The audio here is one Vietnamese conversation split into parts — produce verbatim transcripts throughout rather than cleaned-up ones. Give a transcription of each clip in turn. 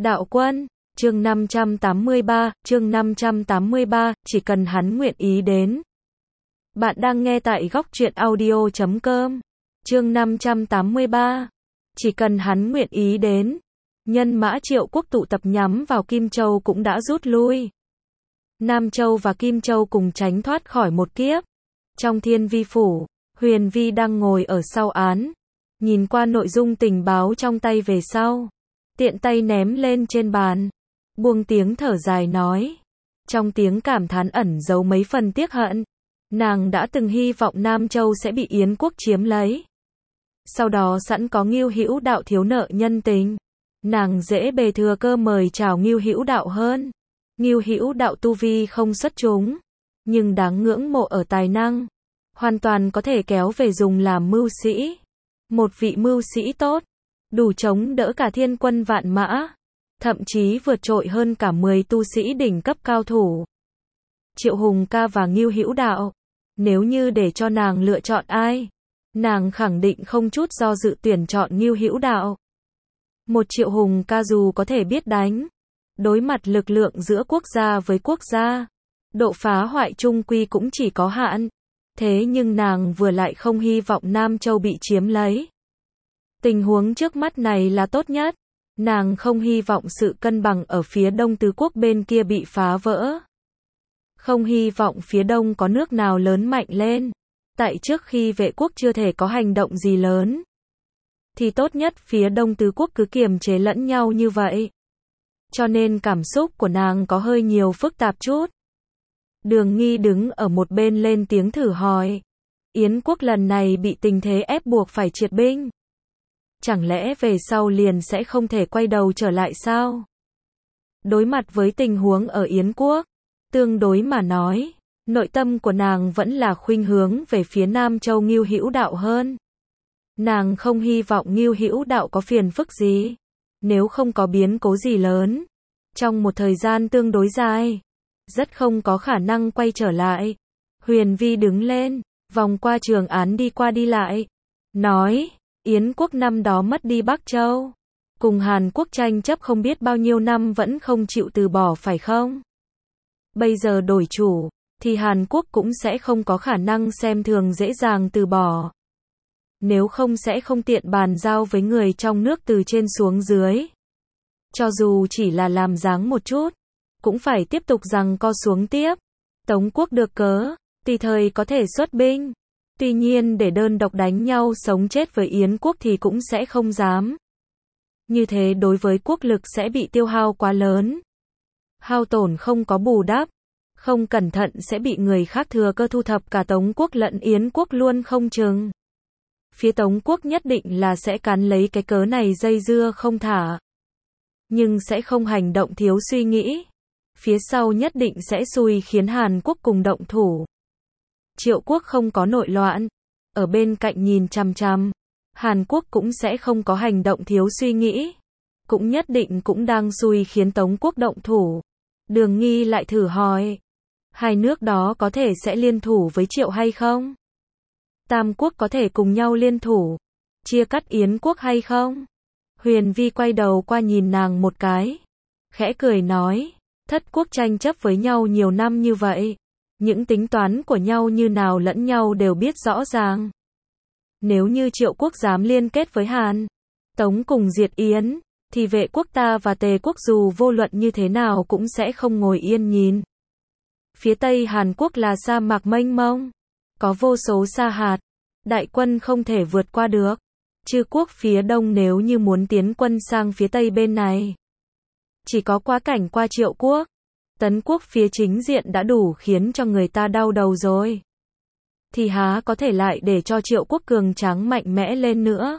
Đạo quân, chương năm trăm tám mươi ba, chương năm trăm tám mươi ba, chỉ cần hắn nguyện ý đến. Bạn đang nghe tại góc truyện audio chấm com. Chương năm trăm tám mươi ba. Chỉ cần hắn nguyện ý đến. Nhân mã Triệu quốc tụ tập nhắm vào Kim Châu cũng đã rút lui. Nam Châu và Kim Châu cùng tránh thoát khỏi một kiếp. Trong Thiên Vi phủ, Huyền Vi đang ngồi ở sau án, nhìn qua nội dung tình báo trong tay về sau, tiện tay ném lên trên bàn, buông tiếng thở dài nói, trong tiếng cảm thán ẩn giấu mấy phần tiếc hận. Nàng đã từng hy vọng Nam Châu sẽ bị Yến quốc chiếm lấy. Sau đó sẵn có Ngưu Hữu Đạo thiếu nợ nhân tình, nàng dễ bề thừa cơ mời chào Ngưu Hữu Đạo hơn. Ngưu Hữu Đạo tu vi không xuất chúng, nhưng đáng ngưỡng mộ ở tài năng, hoàn toàn có thể kéo về dùng làm mưu sĩ. Một vị mưu sĩ tốt, đủ chống đỡ cả thiên quân vạn mã, thậm chí vượt trội hơn cả mười tu sĩ đỉnh cấp cao thủ. Triệu Hùng ca và Ngưu Hữu Đạo, nếu như để cho nàng lựa chọn ai, nàng khẳng định không chút do dự tuyển chọn Ngưu Hữu Đạo. Một Triệu Hùng ca dù có thể biết đánh, đối mặt lực lượng giữa quốc gia với quốc gia, độ phá hoại chung quy cũng chỉ có hạn. Thế nhưng nàng vừa lại không hy vọng Nam Châu bị chiếm lấy. Tình huống trước mắt này là tốt nhất. Nàng không hy vọng sự cân bằng ở phía đông tứ quốc bên kia bị phá vỡ. Không hy vọng phía đông có nước nào lớn mạnh lên. Tại trước khi Vệ quốc chưa thể có hành động gì lớn, thì tốt nhất phía đông tứ quốc cứ kiềm chế lẫn nhau như vậy. Cho nên cảm xúc của nàng có hơi nhiều phức tạp chút. Đường Nghi đứng ở một bên lên tiếng thử hỏi. Yến quốc lần này bị tình thế ép buộc phải triệt binh. Chẳng lẽ về sau liền sẽ không thể quay đầu trở lại sao? Đối mặt với tình huống ở Yến quốc, tương đối mà nói, nội tâm của nàng vẫn là khuynh hướng về phía Nam Châu Ngưu Hữu Đạo hơn. Nàng không hy vọng Ngưu Hữu Đạo có phiền phức gì, nếu không có biến cố gì lớn, trong một thời gian tương đối dài, rất không có khả năng quay trở lại. Huyền Vi đứng lên, vòng qua trường án đi qua đi lại, nói, Yến quốc năm đó mất đi Bắc Châu, cùng Hàn quốc tranh chấp không biết bao nhiêu năm vẫn không chịu từ bỏ phải không? Bây giờ đổi chủ, thì Hàn quốc cũng sẽ không có khả năng xem thường dễ dàng từ bỏ. Nếu không sẽ không tiện bàn giao với người trong nước từ trên xuống dưới. Cho dù chỉ là làm dáng một chút, cũng phải tiếp tục giằng co xuống tiếp. Tống quốc được cớ, tùy thời có thể xuất binh. Tuy nhiên để đơn độc đánh nhau sống chết với Yến quốc thì cũng sẽ không dám. Như thế đối với quốc lực sẽ bị tiêu hao quá lớn. Hao tổn không có bù đắp, không cẩn thận sẽ bị người khác thừa cơ thu thập cả Tống quốc lẫn Yến quốc luôn không chừng. Phía Tống quốc nhất định là sẽ cắn lấy cái cớ này dây dưa không thả. Nhưng sẽ không hành động thiếu suy nghĩ. Phía sau nhất định sẽ xui khiến Hàn quốc cùng động thủ. Triệu quốc không có nội loạn, ở bên cạnh nhìn chằm chằm. Hàn quốc cũng sẽ không có hành động thiếu suy nghĩ, cũng nhất định cũng đang xui khiến Tống quốc động thủ. Đường Nghi lại thử hỏi, hai nước đó có thể sẽ liên thủ với Triệu hay không? Tam quốc có thể cùng nhau liên thủ, chia cắt Yến quốc hay không? Huyền Vi quay đầu qua nhìn nàng một cái, khẽ cười nói, thất quốc tranh chấp với nhau nhiều năm như vậy, những tính toán của nhau như nào lẫn nhau đều biết rõ ràng. Nếu như Triệu quốc dám liên kết với Hàn, Tống cùng diệt Yến, thì Vệ quốc ta và Tề quốc dù vô luận như thế nào cũng sẽ không ngồi yên nhìn. Phía Tây Hàn quốc là sa mạc mênh mông, có vô số sa hạt, đại quân không thể vượt qua được. Chư quốc phía Đông nếu như muốn tiến quân sang phía Tây bên này, chỉ có quá cảnh qua Triệu quốc. Tấn quốc phía chính diện đã đủ khiến cho người ta đau đầu rồi. Thì há có thể lại để cho Triệu quốc cường tráng mạnh mẽ lên nữa.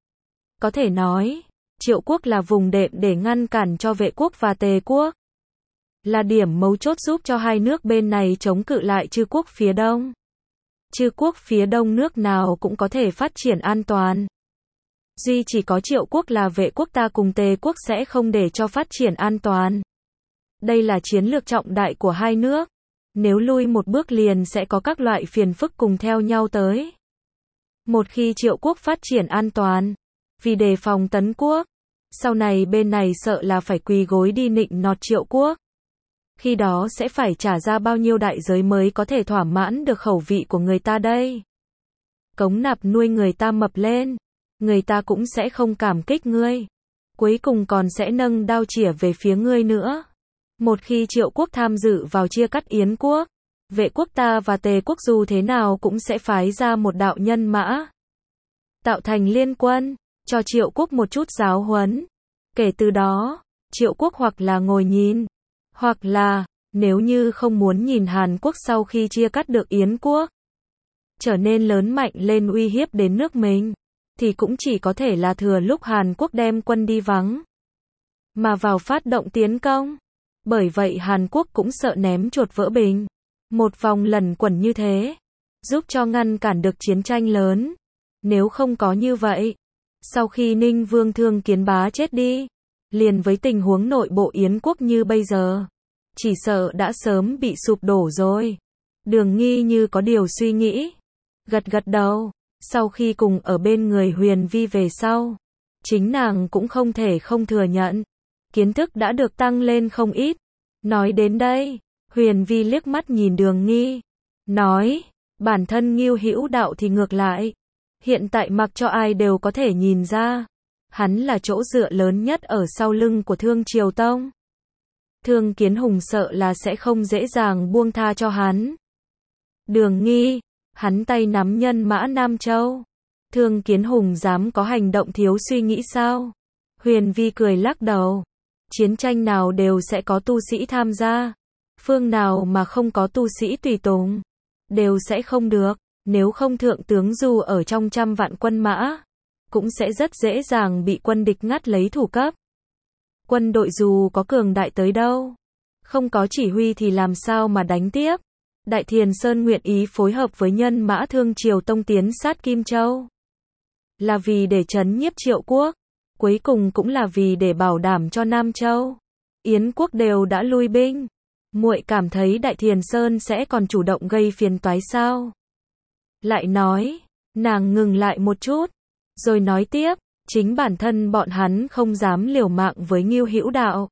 Có thể nói, Triệu quốc là vùng đệm để ngăn cản cho Vệ quốc và Tề quốc. Là điểm mấu chốt giúp cho hai nước bên này chống cự lại chư quốc phía Đông. Chư quốc phía Đông nước nào cũng có thể phát triển an toàn. Duy chỉ có Triệu quốc là Vệ quốc ta cùng Tề quốc sẽ không để cho phát triển an toàn. Đây là chiến lược trọng đại của hai nước. Nếu lui một bước liền sẽ có các loại phiền phức cùng theo nhau tới. Một khi Triệu quốc phát triển an toàn, vì đề phòng Tấn quốc, Sau này bên này sợ là phải quỳ gối đi nịnh nọt Triệu Quốc. Khi đó sẽ phải trả ra bao nhiêu đại giới mới có thể thỏa mãn được khẩu vị của người ta đây. Cống nạp nuôi người ta mập lên, người ta cũng sẽ không cảm kích ngươi. Cuối cùng còn sẽ nâng đao chĩa về phía ngươi nữa. Một khi Triệu Quốc tham dự vào chia cắt Yến Quốc, Vệ Quốc ta và Tề Quốc dù thế nào cũng sẽ phái ra một đạo nhân mã, tạo thành liên quân, cho Triệu Quốc một chút giáo huấn. Kể từ đó, Triệu Quốc hoặc là ngồi nhìn, hoặc là, nếu như không muốn nhìn Hàn Quốc sau khi chia cắt được Yến Quốc, trở nên lớn mạnh lên uy hiếp đến nước mình, thì cũng chỉ có thể là thừa lúc Hàn Quốc đem quân đi vắng, mà vào phát động tiến công. Bởi vậy Hàn Quốc cũng sợ ném chuột vỡ bình. Một vòng lẩn quẩn như thế, giúp cho ngăn cản được chiến tranh lớn. Nếu không có như vậy, sau khi Ninh Vương Thương Kiến Bá chết đi, liền với tình huống nội bộ Yến Quốc như bây giờ, chỉ sợ đã sớm bị sụp đổ rồi. Đường Nghi như có điều suy nghĩ, gật gật đầu. Sau khi cùng ở bên người Huyền Vi về sau, chính nàng cũng không thể không thừa nhận, kiến thức đã được tăng lên không ít. Nói đến đây, Huyền Vi liếc mắt nhìn Đường Nghi, nói, bản thân Ngưu Hữu Đạo thì ngược lại, hiện tại mặc cho ai đều có thể nhìn ra, hắn là chỗ dựa lớn nhất ở sau lưng của Thương Triều Tông. Thương Kiến Hùng sợ là sẽ không dễ dàng buông tha cho hắn. Đường Nghi, hắn tay nắm nhân mã Nam Châu. Thương Kiến Hùng dám có hành động thiếu suy nghĩ sao? Huyền Vi cười lắc đầu. Chiến tranh nào đều sẽ có tu sĩ tham gia. Phương nào mà không có tu sĩ tùy tùng, đều sẽ không được. Nếu không thượng tướng dù ở trong trăm vạn quân mã, cũng sẽ rất dễ dàng bị quân địch ngắt lấy thủ cấp. Quân đội dù có cường đại tới đâu, không có chỉ huy thì làm sao mà đánh tiếp. Đại Thiền Sơn nguyện ý phối hợp với nhân mã Thương Triều Tông tiến sát Kim Châu, là vì để trấn nhiếp Triệu Quốc, cuối cùng cũng là vì để bảo đảm cho Nam Châu, Yến Quốc đều đã lui binh. Muội cảm thấy Đại Thiền Sơn sẽ còn chủ động gây phiền toái sao? Lại nói, nàng ngừng lại một chút, rồi nói tiếp, chính bản thân bọn hắn không dám liều mạng với Ngưu Hữu Đạo,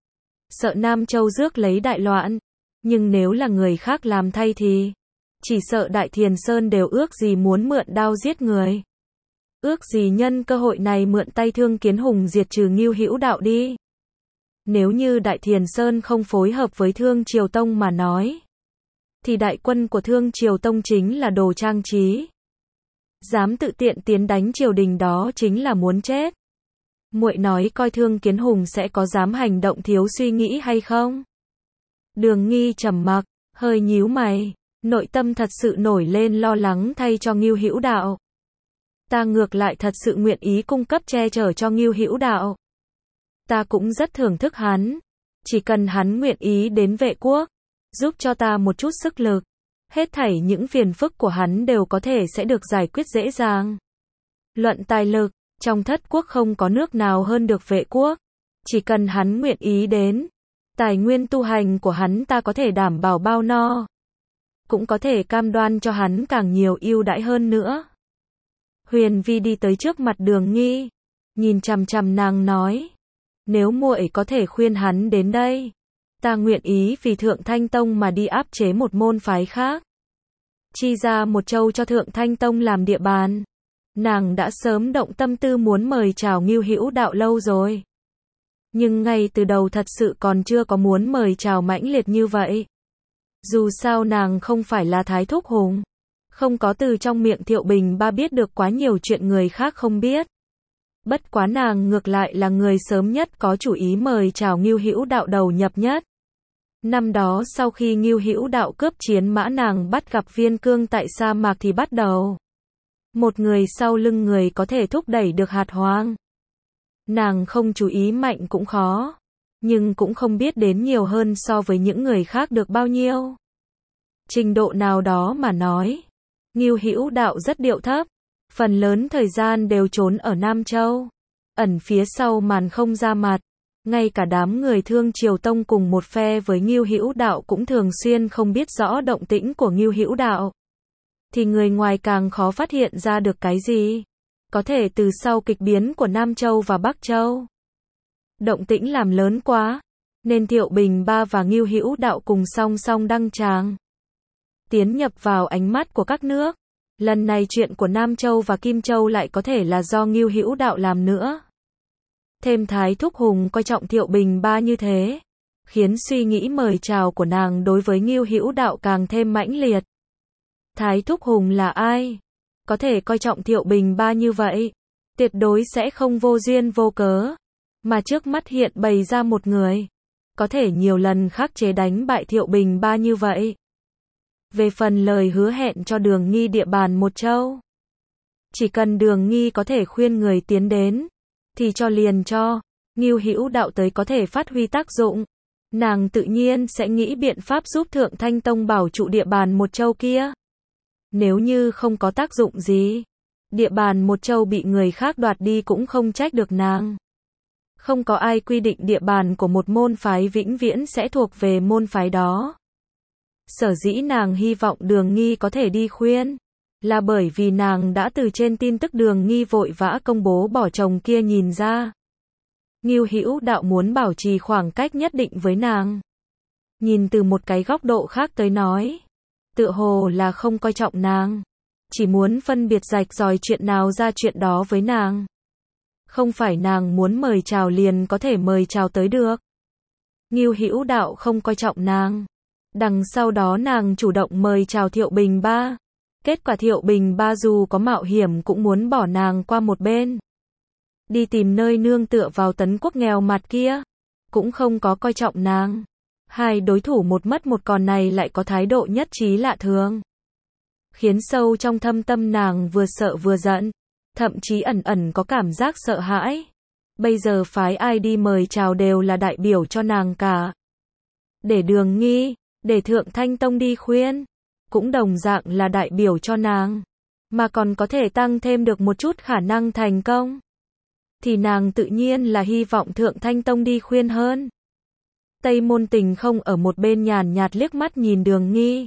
sợ Nam Châu rước lấy đại loạn. Nhưng nếu là người khác làm thay thì, chỉ sợ Đại Thiền Sơn đều ước gì muốn mượn đao giết người. Ước gì nhân cơ hội này mượn tay Thương Kiến Hùng diệt trừ Ngưu Hữu Đạo đi. Nếu như Đại Thiền Sơn không phối hợp với Thương Triều Tông mà nói, thì đại quân của Thương Triều Tông chính là đồ trang trí. Dám tự tiện tiến đánh triều đình đó chính là muốn chết. Muội nói coi Thương Kiến Hùng sẽ có dám hành động thiếu suy nghĩ hay không? Đường Nghi trầm mặc, hơi nhíu mày, nội tâm thật sự nổi lên lo lắng thay cho Ngưu Hữu Đạo. Ta ngược lại thật sự nguyện ý cung cấp che chở cho Ngưu Hữu Đạo. Ta cũng rất thưởng thức hắn, chỉ cần hắn nguyện ý đến Vệ Quốc, giúp cho ta một chút sức lực, hết thảy những phiền phức của hắn đều có thể sẽ được giải quyết dễ dàng. Luận tài lực, trong thất quốc không có nước nào hơn được Vệ Quốc, chỉ cần hắn nguyện ý đến, tài nguyên tu hành của hắn ta có thể đảm bảo bao no, cũng có thể cam đoan cho hắn càng nhiều ưu đãi hơn nữa. Huyền Vi đi tới trước mặt Đường Nghi, nhìn chằm chằm nàng nói, nếu muội có thể khuyên hắn đến đây, ta nguyện ý vì Thượng Thanh Tông mà đi áp chế một môn phái khác, chi ra một châu cho Thượng Thanh Tông làm địa bàn. Nàng đã sớm động tâm tư muốn mời chào Ngưu Hữu Đạo lâu rồi, nhưng ngay từ đầu thật sự còn chưa có muốn mời chào mãnh liệt như vậy. Dù sao nàng không phải là Thái Thúc Hùng, không có từ trong miệng Thiệu Bình Ba biết được quá nhiều chuyện người khác không biết. Bất quá nàng ngược lại là người sớm nhất có chủ ý mời chào Ngưu Hữu Đạo đầu nhập nhất. Năm đó sau khi Ngưu Hữu Đạo cướp chiến mã nàng bắt gặp Viên Cương tại sa mạc thì bắt đầu. Một người sau lưng người có thể thúc đẩy được hạt hoang. Nàng không chú ý mạnh cũng khó, nhưng cũng không biết đến nhiều hơn so với những người khác được bao nhiêu. Trình độ nào đó mà nói, Ngưu Hữu Đạo rất điệu thấp, phần lớn thời gian đều trốn ở Nam Châu, ẩn phía sau màn không ra mặt. Ngay cả đám người Thương Triều Tông cùng một phe với Ngưu Hữu Đạo cũng thường xuyên không biết rõ động tĩnh của Ngưu Hữu Đạo, thì người ngoài càng khó phát hiện ra được cái gì. Có thể từ sau kịch biến của Nam Châu và Bắc Châu, Động tĩnh làm lớn quá, nên Thiệu Bình Ba và Ngưu Hữu Đạo cùng song song đăng tràng. Tiến nhập vào ánh mắt của các nước. Lần này chuyện của Nam Châu và Kim Châu lại có thể là do Ngưu Hữu Đạo làm nữa. Thêm Thái Thúc Hùng coi trọng Thiệu Bình Ba như thế, khiến suy nghĩ mời chào của nàng đối với Ngưu Hữu Đạo càng thêm mãnh liệt. Thái Thúc Hùng là ai? Có thể coi trọng Thiệu Bình Ba như vậy? Tuyệt đối sẽ không vô duyên vô cớ. Mà trước mắt hiện bày ra một người, có thể nhiều lần khắc chế đánh bại Thiệu Bình Ba như vậy. Về phần lời hứa hẹn cho Đường Nghi địa bàn một châu, chỉ cần Đường Nghi có thể khuyên người tiến đến, thì cho liền cho. Ngưu Hữu Đạo tới có thể phát huy tác dụng, nàng tự nhiên sẽ nghĩ biện pháp giúp Thượng Thanh Tông bảo trụ địa bàn một châu kia. Nếu như không có tác dụng gì, địa bàn một châu bị người khác đoạt đi cũng không trách được nàng. Không có ai quy định địa bàn của một môn phái vĩnh viễn sẽ thuộc về môn phái đó. Sở dĩ nàng hy vọng Đường Nghi có thể đi khuyên, là bởi vì nàng đã từ trên tin tức Đường Nghi vội vã công bố bỏ chồng kia nhìn ra. Ngưu Hữu Đạo muốn bảo trì khoảng cách nhất định với nàng. Nhìn từ một cái góc độ khác tới nói, tựa hồ là không coi trọng nàng, chỉ muốn phân biệt rạch ròi chuyện nào ra chuyện đó với nàng. Không phải nàng muốn mời chào liền có thể mời chào tới được. Ngưu Hữu Đạo không coi trọng nàng. Đằng sau đó nàng chủ động mời chào Thiệu Bình Ba. Kết quả Thiệu Bình Ba dù có mạo hiểm cũng muốn bỏ nàng qua một bên. Đi tìm nơi nương tựa vào Tấn Quốc nghèo mặt kia. Cũng không có coi trọng nàng. Hai đối thủ một mất một còn này lại có thái độ nhất trí lạ thường. Khiến sâu trong thâm tâm nàng vừa sợ vừa giận. Thậm chí ẩn ẩn có cảm giác sợ hãi. Bây giờ phái ai đi mời chào đều là đại biểu cho nàng cả. Để Đường Nghi, để Thượng Thanh Tông đi khuyên, cũng đồng dạng là đại biểu cho nàng. Mà còn có thể tăng thêm được một chút khả năng thành công, thì nàng tự nhiên là hy vọng Thượng Thanh Tông đi khuyên hơn. Tây Môn Tình không ở một bên nhàn nhạt liếc mắt nhìn Đường Nghi.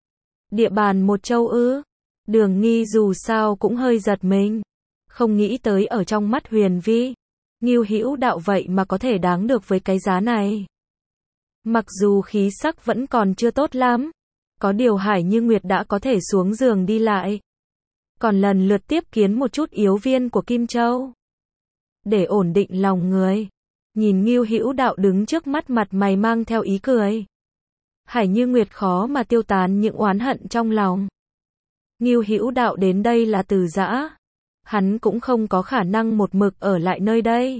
Địa bàn một châu ư? Đường Nghi dù sao cũng hơi giật mình. Không nghĩ tới ở trong mắt Huyền Vi, Ngưu Hữu Đạo vậy mà có thể đáng được với cái giá này. Mặc dù khí sắc vẫn còn chưa tốt lắm, có điều Hải Như Nguyệt đã có thể xuống giường đi lại. Còn lần lượt tiếp kiến một chút yếu viên của Kim Châu. Để ổn định lòng người, nhìn Ngưu Hữu Đạo đứng trước mắt mặt mày mang theo ý cười. Hải Như Nguyệt khó mà tiêu tán những oán hận trong lòng. Ngưu Hữu Đạo đến đây là từ giã. Hắn cũng không có khả năng một mực ở lại nơi đây.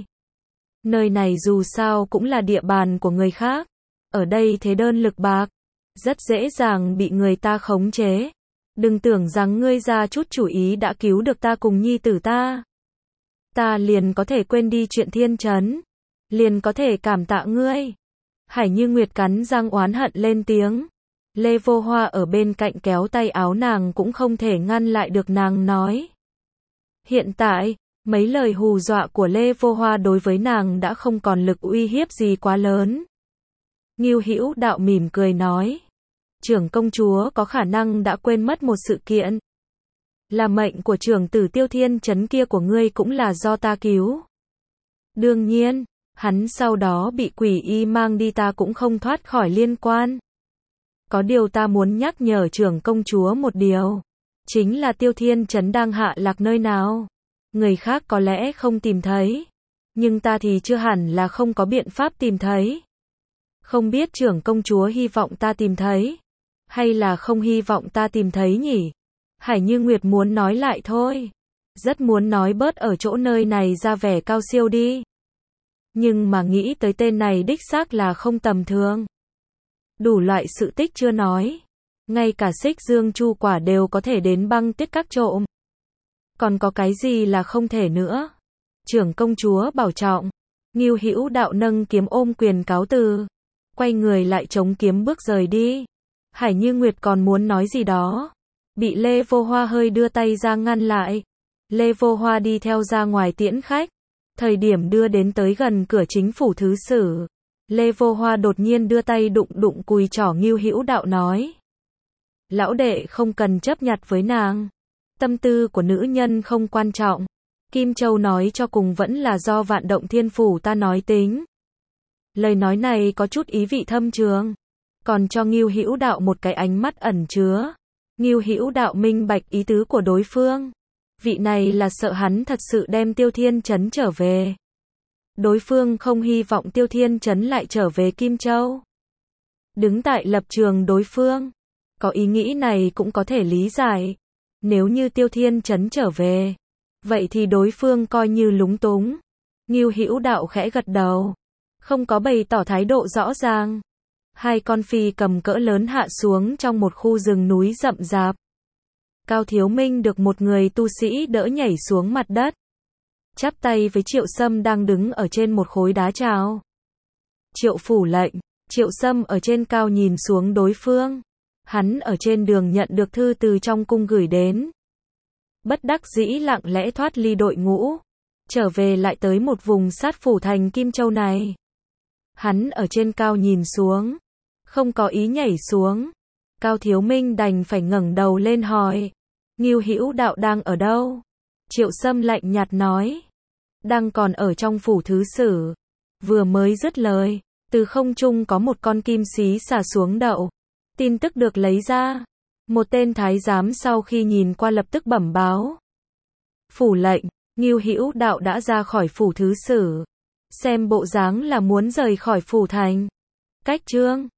Nơi này dù sao cũng là địa bàn của người khác. Ở đây thế đơn lực bạc, rất dễ dàng bị người ta khống chế. Đừng tưởng rằng ngươi ra chút chủ ý đã cứu được ta cùng nhi tử ta. Ta liền có thể quên đi chuyện thiên trấn. Liền có thể cảm tạ ngươi. Hải Như Nguyệt cắn răng oán hận lên tiếng. Lê Vô Hoa ở bên cạnh kéo tay áo nàng cũng không thể ngăn lại được nàng nói. Hiện tại, mấy lời hù dọa của Lê Vô Hoa đối với nàng đã không còn lực uy hiếp gì quá lớn. Ngưu Hữu Đạo mỉm cười nói. Trưởng công chúa có khả năng đã quên mất một sự kiện. Là mệnh của trưởng tử Tiêu Thiên Trấn kia của ngươi cũng là do ta cứu. Đương nhiên, hắn sau đó bị quỷ y mang đi ta cũng không thoát khỏi liên quan. Có điều ta muốn nhắc nhở trưởng công chúa một điều. Chính là Tiêu Thiên Trấn đang hạ lạc nơi nào. Người khác có lẽ không tìm thấy. Nhưng ta thì chưa hẳn là không có biện pháp tìm thấy. Không biết trưởng công chúa hy vọng ta tìm thấy. Hay là không hy vọng ta tìm thấy nhỉ? Hải Như Nguyệt muốn nói lại thôi. Rất muốn nói bớt ở chỗ nơi này ra vẻ cao siêu đi. Nhưng mà nghĩ tới tên này đích xác là không tầm thường. Đủ loại sự tích chưa nói. Ngay cả Xích Dương Chu Quả đều có thể đến băng tiết các trộm. Còn có cái gì là không thể nữa? Trưởng công chúa bảo trọng. Ngưu Hữu Đạo nâng kiếm ôm quyền cáo từ. Quay người lại chống kiếm bước rời đi. Hải Như Nguyệt còn muốn nói gì đó. Bị Lê Vô Hoa hơi đưa tay ra ngăn lại. Lê Vô Hoa đi theo ra ngoài tiễn khách. Thời điểm đưa đến tới gần cửa chính phủ thứ sử. Lê Vô Hoa đột nhiên đưa tay đụng đụng cùi trỏ Ngưu Hữu Đạo nói. Lão đệ không cần chấp nhặt với nàng. Tâm tư của nữ nhân không quan trọng. Kim Châu nói cho cùng vẫn là do Vạn Động Thiên Phủ ta nói tính. Lời nói này có chút ý vị thâm trường, còn cho Ngưu Hữu Đạo một cái ánh mắt ẩn chứa. Ngưu Hữu Đạo minh bạch ý tứ của đối phương. Vị này là sợ hắn thật sự đem Tiêu Thiên Trấn trở về. Đối phương không hy vọng Tiêu Thiên Trấn lại trở về Kim Châu. Đứng tại lập trường đối phương, có ý nghĩ này cũng có thể lý giải. Nếu như Tiêu Thiên Trấn trở về, vậy thì đối phương coi như lúng túng. Ngưu Hữu Đạo khẽ gật đầu, không có bày tỏ thái độ rõ ràng. Hai con phi cầm cỡ lớn hạ xuống trong một khu rừng núi rậm rạp. Cao Thiếu Minh được một người tu sĩ đỡ nhảy xuống mặt đất, chắp tay với Triệu Sâm đang đứng ở trên một khối đá chào. Triệu phủ lệnh. Triệu Sâm ở trên cao nhìn xuống đối phương. Hắn ở trên đường nhận được thư từ trong cung gửi đến. Bất đắc dĩ lặng lẽ thoát ly đội ngũ, trở về lại tới một vùng sát phủ thành Kim Châu này. Hắn ở trên cao nhìn xuống, không có ý nhảy xuống. Cao Thiếu Minh đành phải ngẩng đầu lên hỏi, Ngưu Hữu Đạo đang ở đâu? Triệu Sâm lạnh nhạt nói, đang còn ở trong phủ thứ sử. Vừa mới dứt lời, từ không trung có một con kim xí xà xuống đậu. Tin tức được lấy ra. Một tên thái giám sau khi nhìn qua lập tức bẩm báo. Phủ lệnh, Ngưu Hữu Đạo đã ra khỏi phủ thứ sử. Xem bộ dáng là muốn rời khỏi phủ thành. Cách chương